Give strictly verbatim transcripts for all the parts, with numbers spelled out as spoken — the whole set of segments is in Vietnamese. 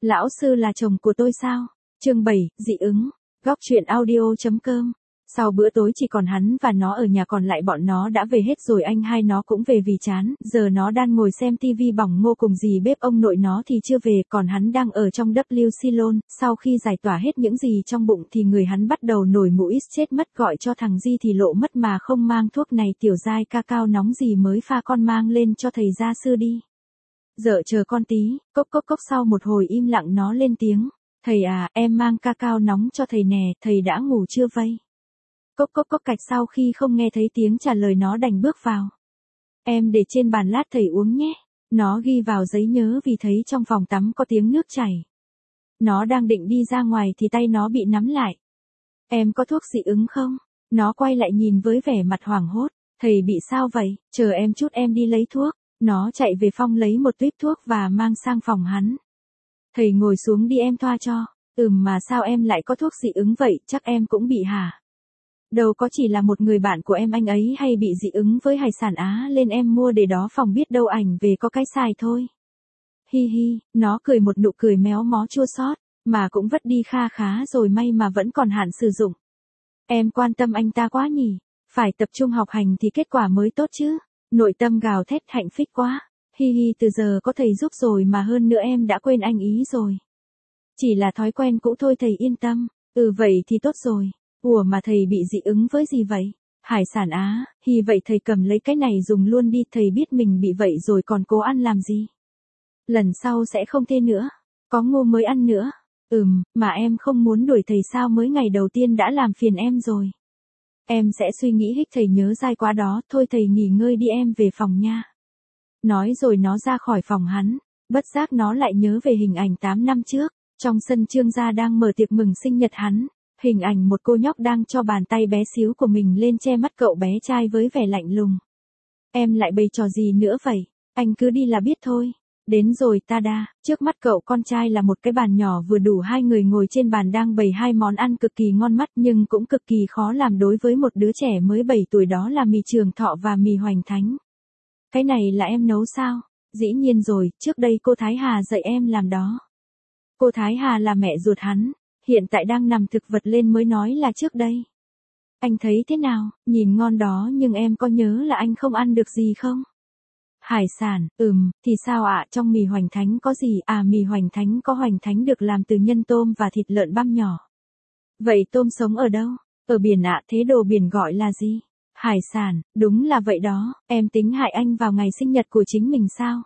Lão sư là chồng của tôi sao? Chương bảy, dị ứng. Góc truyện audio chấm com. Sau bữa tối chỉ còn hắn và nó ở nhà, còn lại bọn nó đã về hết rồi, anh hai nó cũng về vì chán, giờ nó đang ngồi xem tivi bỏng ngô cùng dì bếp, ông nội nó thì chưa về, còn hắn đang ở trong W Ceylon, sau khi giải tỏa hết những gì trong bụng thì người hắn bắt đầu nổi mũi, chết mất, gọi cho thằng Di thì lộ mất mà không mang thuốc này, tiểu giai ca cao nóng gì mới pha, con mang lên cho thầy gia sư đi. Dợ chờ con tí, cốc cốc cốc. Sau một hồi im lặng nó lên tiếng, thầy à, em mang ca cao nóng cho thầy nè, thầy đã ngủ chưa vây? Cốc cốc cốc cạch. Sau khi không nghe thấy tiếng trả lời nó đành bước vào. Em để trên bàn lát thầy uống nhé. Nó ghi vào giấy nhớ vì thấy trong phòng tắm có tiếng nước chảy. Nó đang định đi ra ngoài thì tay nó bị nắm lại. Em có thuốc dị ứng không? Nó quay lại nhìn với vẻ mặt hoảng hốt. Thầy bị sao vậy? Chờ em chút, em đi lấy thuốc. Nó chạy về phòng lấy một tuýp thuốc và mang sang phòng hắn. Thầy ngồi xuống đi, em thoa cho. Ừm, mà sao em lại có thuốc dị ứng vậy, chắc em cũng bị hả? Đâu có, chỉ là một người bạn của em, anh ấy hay bị dị ứng với hải sản Á lên em mua để đó phòng, biết đâu ảnh về có cái xài thôi. Hi hi, nó cười một nụ cười méo mó chua xót, mà cũng vất đi kha khá rồi, may mà vẫn còn hạn sử dụng. Em quan tâm anh ta quá nhỉ, phải tập trung học hành thì kết quả mới tốt chứ. Nội tâm gào thét hạnh phúc quá. Hi hi, từ giờ có thầy giúp rồi, mà hơn nữa em đã quên anh ý rồi. Chỉ là thói quen cũ thôi, thầy yên tâm. Ừ, vậy thì tốt rồi. Ủa mà thầy bị dị ứng với gì vậy? Hải sản Á. Hi, vậy thầy cầm lấy cái này dùng luôn đi, thầy biết mình bị vậy rồi còn cố ăn làm gì? Lần sau sẽ không thế nữa. Có ngô mới ăn nữa. Ừm, mà em không muốn đuổi thầy sao, mới ngày đầu tiên đã làm phiền em rồi. Em sẽ suy nghĩ, hích thầy nhớ dai quá đó, thôi thầy nghỉ ngơi đi, em về phòng nha. Nói rồi nó ra khỏi phòng hắn, bất giác nó lại nhớ về hình ảnh tám năm trước, trong sân Trương gia đang mở tiệc mừng sinh nhật hắn, hình ảnh một cô nhóc đang cho bàn tay bé xíu của mình lên che mắt cậu bé trai với vẻ lạnh lùng. Em lại bày trò gì nữa vậy? Anh cứ đi là biết thôi. Đến rồi, tada, trước mắt cậu con trai là một cái bàn nhỏ vừa đủ hai người ngồi, trên bàn đang bày hai món ăn cực kỳ ngon mắt nhưng cũng cực kỳ khó làm đối với một đứa trẻ mới bảy tuổi, đó là mì Trường Thọ và mì Hoành Thánh. Cái này là em nấu sao? Dĩ nhiên rồi, trước đây cô Thái Hà dạy em làm đó. Cô Thái Hà là mẹ ruột hắn, hiện tại đang nằm thực vật lên mới nói là trước đây. Anh thấy thế nào? Nhìn ngon đó, nhưng em có nhớ là anh không ăn được gì không? Hải sản, ừm, thì sao ạ? À? Trong mì Hoành Thánh có gì? À, mì Hoành Thánh có hoành thánh được làm từ nhân tôm và thịt lợn băm nhỏ. Vậy tôm sống ở đâu? Ở biển ạ. À, thế đồ biển gọi là gì? Hải sản, đúng là vậy đó. Em tính hại anh vào ngày sinh nhật của chính mình sao?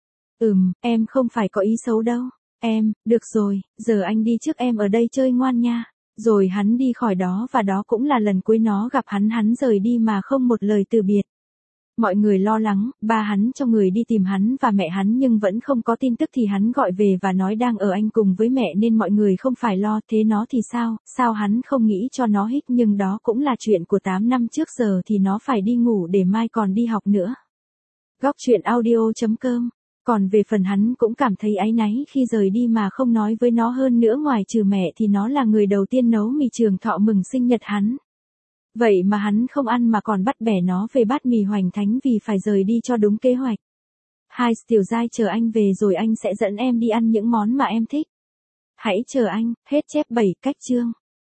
Ừm, em không phải có ý xấu đâu. Em, được rồi, giờ anh đi trước, em ở đây chơi ngoan nha. Rồi hắn đi khỏi đó, và đó cũng là lần cuối nó gặp hắn, hắn rời đi mà không một lời từ biệt. Mọi người lo lắng, ba hắn cho người đi tìm hắn và mẹ hắn nhưng vẫn không có tin tức, thì hắn gọi về và nói đang ở Anh cùng với mẹ nên mọi người không phải lo. Thế nó thì sao, sao hắn không nghĩ cho nó hích, nhưng đó cũng là chuyện của tám năm trước, giờ thì nó phải đi ngủ để mai còn đi học nữa. Góc truyện audio chấm com. Còn về phần hắn cũng cảm thấy áy náy khi rời đi mà không nói với nó, hơn nữa ngoài trừ mẹ thì nó là người đầu tiên nấu mì Trường Thọ mừng sinh nhật hắn. Vậy mà hắn không ăn mà còn bắt bẻ nó về bát mì Hoành Thánh vì phải rời đi cho đúng kế hoạch. Hai, tiểu giai chờ anh về rồi anh sẽ dẫn em đi ăn những món mà em thích. Hãy chờ anh, hết chép bảy cách chương.